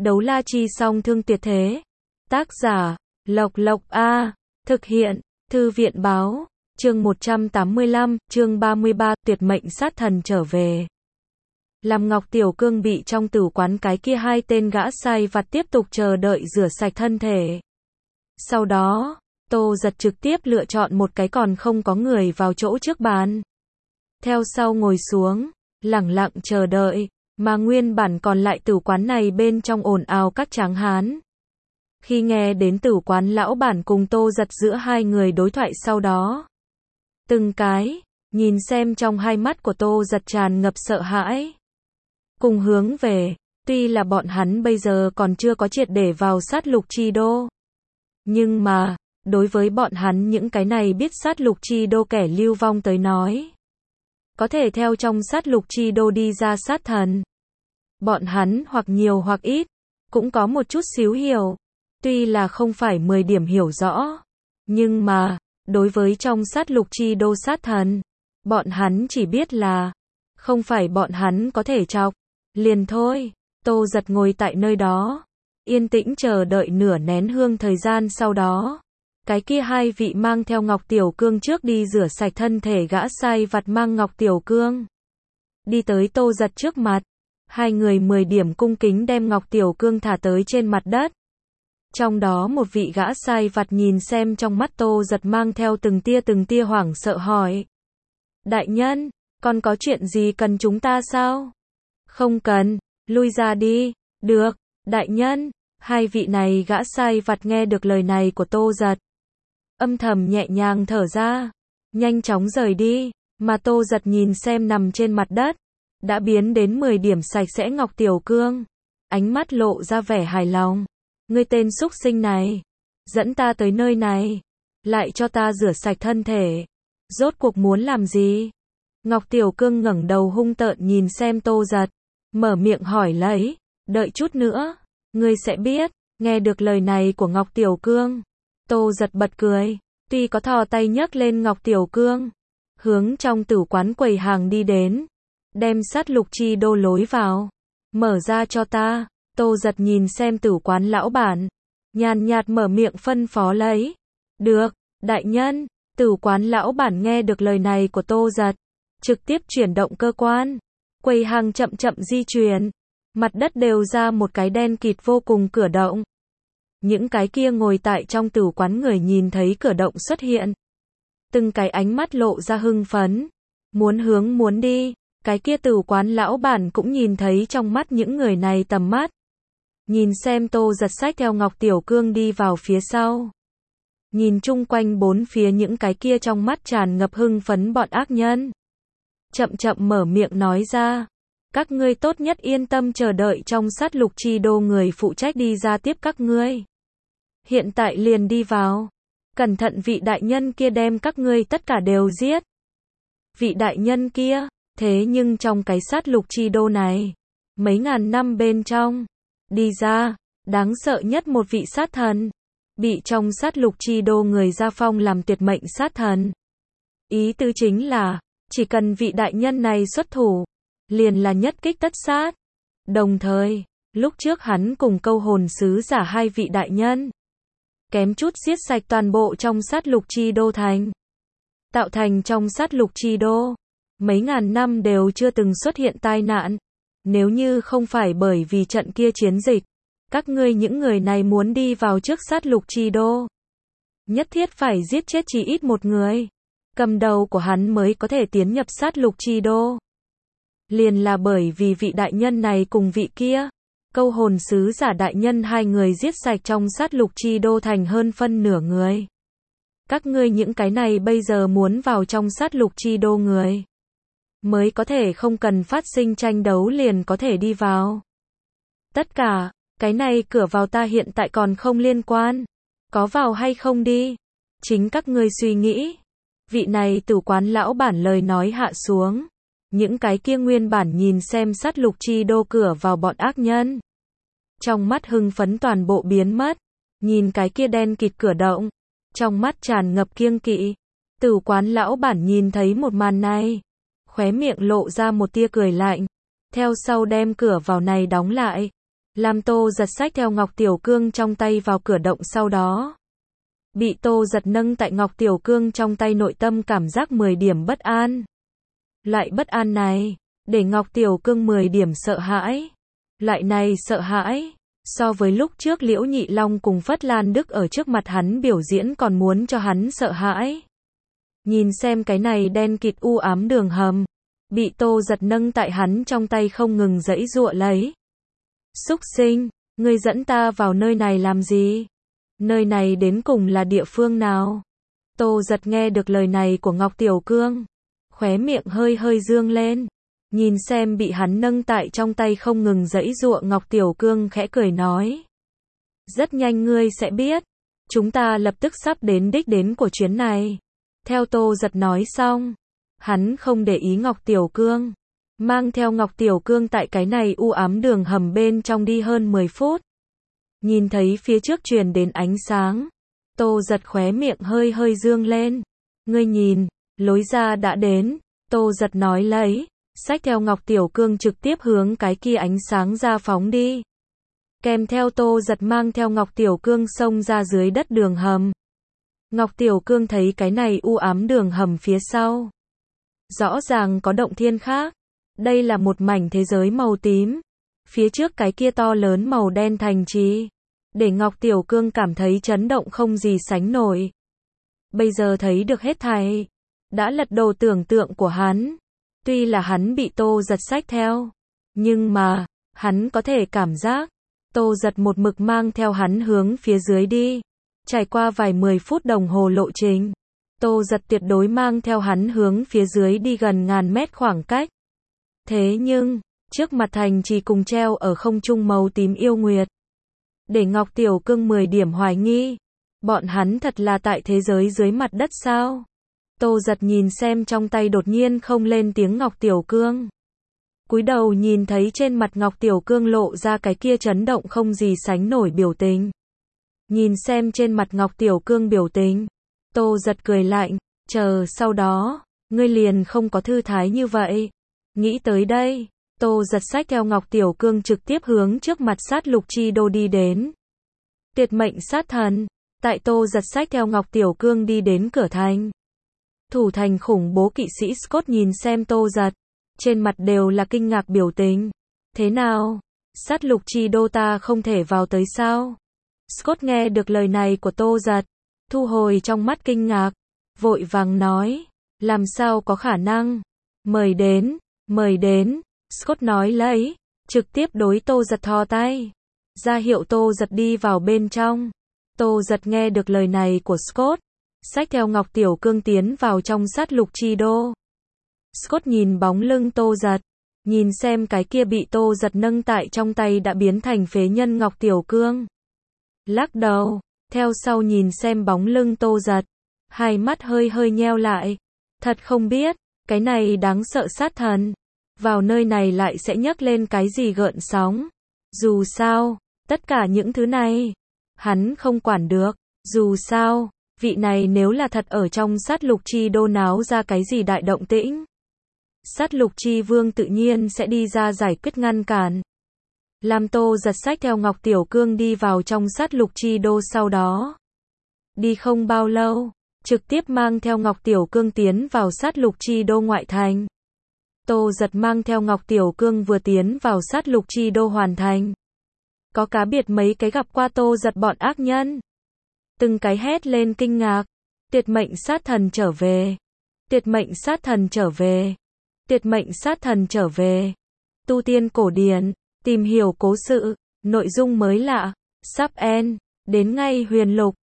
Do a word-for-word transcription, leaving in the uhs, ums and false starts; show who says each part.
Speaker 1: Đấu la chi song thương tuyệt thế. Tác giả, Lộc Lộc A. Thực hiện, Thư viện báo. Chương một trăm tám mươi lăm, chương ba mươi ba, tuyệt mệnh sát thần trở về. Làm Ngọc Tiểu Cương bị trong tử quán cái kia hai tên gã sai vặt tiếp tục chờ đợi rửa sạch thân thể. Sau đó, Tô Giật trực tiếp lựa chọn một cái còn không có người vào chỗ trước bàn. Theo sau ngồi xuống, lẳng lặng chờ đợi, mà nguyên bản còn lại tử quán này bên trong ồn ào các tráng hán. Khi nghe đến tử quán lão bản cùng Tô Giật giữa hai người đối thoại sau đó, từng cái, nhìn xem trong hai mắt của Tô Giật tràn ngập sợ hãi. Cùng hướng về, tuy là bọn hắn bây giờ còn chưa có triệt để vào sát lục chi đô. Nhưng mà, đối với bọn hắn những cái này biết sát lục chi đô kẻ lưu vong tới nói, có thể theo trong sát lục chi đô đi ra sát thần. Bọn hắn hoặc nhiều hoặc ít, cũng có một chút xíu hiểu. Tuy là không phải mười điểm hiểu rõ, nhưng mà, đối với trong sát lục chi đô sát thần, bọn hắn chỉ biết là, không phải bọn hắn có thể chọc, liền thôi. Tô Giật ngồi tại nơi đó, yên tĩnh chờ đợi nửa nén hương thời gian sau đó. Cái kia hai vị mang theo Ngọc Tiểu Cương trước đi rửa sạch thân thể gã sai vặt mang Ngọc Tiểu Cương. Đi tới Tô Giật trước mặt, hai người mười điểm cung kính đem Ngọc Tiểu Cương thả tới trên mặt đất. Trong đó một vị gã sai vặt nhìn xem trong mắt Tô Giật mang theo từng tia từng tia hoảng sợ hỏi. Đại nhân, còn có chuyện gì cần chúng ta sao? Không cần, lui ra đi. Được, đại nhân. Hai vị này gã sai vặt nghe được lời này của Tô Giật, âm thầm nhẹ nhàng thở ra, nhanh chóng rời đi, mà Tô Giật nhìn xem nằm trên mặt đất, đã biến đến mười điểm sạch sẽ Ngọc Tiểu Cương, ánh mắt lộ ra vẻ hài lòng. Ngươi tên súc sinh này, dẫn ta tới nơi này, lại cho ta rửa sạch thân thể, rốt cuộc muốn làm gì? Ngọc Tiểu Cương ngẩng đầu hung tợn nhìn xem Tô Giật, mở miệng hỏi lấy, đợi chút nữa, ngươi sẽ biết. Nghe được lời này của Ngọc Tiểu Cương, Tô Giật bật cười, tuy có thò tay nhấc lên Ngọc Tiểu Cương, hướng trong tử quán quầy hàng đi đến, đem sát lục chi đô lối vào, mở ra cho ta. Tô Giật nhìn xem tử quán lão bản, nhàn nhạt mở miệng phân phó lấy. Được, đại nhân. Tử quán lão bản nghe được lời này của Tô Giật, trực tiếp chuyển động cơ quan, quầy hàng chậm chậm di chuyển, mặt đất đều ra một cái đen kịt vô cùng cửa động. Những cái kia ngồi tại trong tử quán người nhìn thấy cửa động xuất hiện, từng cái ánh mắt lộ ra hưng phấn, muốn hướng muốn đi. Cái kia tử quán lão bản cũng nhìn thấy trong mắt những người này tầm mắt, nhìn xem Tô Giật xách theo Ngọc Tiểu Cương đi vào phía sau, nhìn chung quanh bốn phía những cái kia trong mắt tràn ngập hưng phấn bọn ác nhân, chậm chậm mở miệng nói ra. Các ngươi tốt nhất yên tâm chờ đợi trong sát lục chi đô người phụ trách đi ra tiếp các ngươi. Hiện tại liền đi vào. Cẩn thận vị đại nhân kia đem các ngươi tất cả đều giết. Vị đại nhân kia, thế nhưng trong cái sát lục chi đô này, mấy ngàn năm bên trong, đi ra, đáng sợ nhất một vị sát thần, bị trong sát lục chi đô người gia phong làm tuyệt mệnh sát thần. Ý tứ chính là, chỉ cần vị đại nhân này xuất thủ, liền là nhất kích tất sát. Đồng thời, lúc trước hắn cùng câu hồn sứ giả hai vị đại nhân, kém chút giết sạch toàn bộ trong sát lục chi đô thành. Tạo thành trong sát lục chi đô, mấy ngàn năm đều chưa từng xuất hiện tai nạn. Nếu như không phải bởi vì trận kia chiến dịch, các ngươi những người này muốn đi vào trước sát lục chi đô, nhất thiết phải giết chết chỉ ít một người. Cầm đầu của hắn mới có thể tiến nhập sát lục chi đô. Liền là bởi vì vị đại nhân này cùng vị kia, câu hồn sứ giả đại nhân hai người giết sạch trong sát lục chi đô thành hơn phân nửa người. Các ngươi những cái này bây giờ muốn vào trong sát lục chi đô người, mới có thể không cần phát sinh tranh đấu liền có thể đi vào. Tất cả, cái này cửa vào ta hiện tại còn không liên quan. Có vào hay không đi, chính các ngươi suy nghĩ. Vị này tử quán lão bản lời nói hạ xuống. Những cái kia nguyên bản nhìn xem sát lục chi đô cửa vào bọn ác nhân, trong mắt hưng phấn toàn bộ biến mất. Nhìn cái kia đen kịt cửa động, trong mắt tràn ngập kiêng kỵ. Tử quán lão bản nhìn thấy một màn này, khóe miệng lộ ra một tia cười lạnh, theo sau đem cửa vào này đóng lại. Làm Tô Giật xách theo Ngọc Tiểu Cương trong tay vào cửa động, sau đó bị Tô Giật nâng tại Ngọc Tiểu Cương trong tay, nội tâm cảm giác mười điểm bất an. Loại bất an này, để Ngọc Tiểu Cương mười điểm sợ hãi. Loại này sợ hãi, so với lúc trước Liễu Nhị Long cùng Phất Lan Đức ở trước mặt hắn biểu diễn còn muốn cho hắn sợ hãi. Nhìn xem cái này đen kịt u ám đường hầm, bị Tô Giật nâng tại hắn trong tay không ngừng giãy giụa lấy. Súc sinh, ngươi dẫn ta vào nơi này làm gì? Nơi này đến cùng là địa phương nào? Tô Giật nghe được lời này của Ngọc Tiểu Cương, khóe miệng hơi hơi dương lên, nhìn xem bị hắn nâng tại trong tay không ngừng giãy giụa Ngọc Tiểu Cương, khẽ cười nói: rất nhanh ngươi sẽ biết, chúng ta lập tức sắp đến đích đến của chuyến này. Theo Tô Giật nói xong, hắn không để ý Ngọc Tiểu Cương, mang theo Ngọc Tiểu Cương tại cái này u ám đường hầm bên trong đi hơn mười phút. Nhìn thấy phía trước truyền đến ánh sáng, Tô Giật khóe miệng hơi hơi dương lên. Ngươi nhìn, lối ra đã đến. Tô Giật nói lấy, xách theo Ngọc Tiểu Cương trực tiếp hướng cái kia ánh sáng ra phóng đi. Kèm theo Tô Giật mang theo Ngọc Tiểu Cương xông ra dưới đất đường hầm. Ngọc Tiểu Cương thấy cái này u ám đường hầm phía sau, rõ ràng có động thiên khác. Đây là một mảnh thế giới màu tím. Phía trước cái kia to lớn màu đen thành trì, để Ngọc Tiểu Cương cảm thấy chấn động không gì sánh nổi. Bây giờ thấy được hết thảy, đã lật đổ tưởng tượng của hắn. Tuy là hắn bị Tô Giật xách theo, nhưng mà, hắn có thể cảm giác, Tô Giật một mực mang theo hắn hướng phía dưới đi. Trải qua vài mười phút đồng hồ lộ trình, Tô Giật tuyệt đối mang theo hắn hướng phía dưới đi gần ngàn mét khoảng cách. Thế nhưng, trước mặt thành trì cùng treo ở không trung màu tím yêu nguyệt, để Ngọc Tiểu Cương mười điểm hoài nghi, bọn hắn thật là tại thế giới dưới mặt đất sao? Tô Giật nhìn xem trong tay đột nhiên không lên tiếng Ngọc Tiểu Cương, cúi đầu nhìn thấy trên mặt Ngọc Tiểu Cương lộ ra cái kia chấn động không gì sánh nổi biểu tình. Nhìn xem trên mặt Ngọc Tiểu Cương biểu tình, Tô Giật cười lạnh, chờ sau đó, ngươi liền không có thư thái như vậy. Nghĩ tới đây, Tô Giật xách theo Ngọc Tiểu Cương trực tiếp hướng trước mặt sát lục chi đô đi đến. Tuyệt mệnh sát thần, tại Tô Giật xách theo Ngọc Tiểu Cương đi đến cửa thành. Thủ thành khủng bố kỵ sĩ Scott nhìn xem Tô Giật, trên mặt đều là kinh ngạc biểu tình. Thế nào? Sát lục chi đô ta không thể vào tới sao? Scott nghe được lời này của Tô Giật, thu hồi trong mắt kinh ngạc, vội vàng nói, làm sao có khả năng? Mời đến, mời đến. Scott nói lấy, trực tiếp đối Tô Giật thò tay, ra hiệu Tô Giật đi vào bên trong. Tô Giật nghe được lời này của Scott, xách theo Ngọc Tiểu Cương tiến vào trong sát lục chi đô. Scott nhìn bóng lưng Tô Giật, nhìn xem cái kia bị Tô Giật nâng tại trong tay đã biến thành phế nhân Ngọc Tiểu Cương, lắc đầu, theo sau nhìn xem bóng lưng Tô Giật, hai mắt hơi hơi nheo lại. Thật không biết, cái này đáng sợ sát thần, vào nơi này lại sẽ nhấc lên cái gì gợn sóng. Dù sao, tất cả những thứ này, hắn không quản được. Dù sao, vị này nếu là thật ở trong sát lục chi đô náo ra cái gì đại động tĩnh, sát lục chi vương tự nhiên sẽ đi ra giải quyết ngăn cản. Làm Tô Giật xách theo Ngọc Tiểu Cương đi vào trong sát lục chi đô, sau đó đi không bao lâu, trực tiếp mang theo Ngọc Tiểu Cương tiến vào sát lục chi đô ngoại thành. Tô Giật mang theo Ngọc Tiểu Cương vừa tiến vào sát lục chi đô hoàn thành, có cá biệt mấy cái gặp qua Tô Giật bọn ác nhân, từng cái hét lên kinh ngạc, tuyệt mệnh sát thần trở về, tuyệt mệnh sát thần trở về, tuyệt mệnh sát thần trở về. Tu tiên cổ điển, tìm hiểu cố sự, nội dung mới lạ, sắp end, đến ngay huyền lục.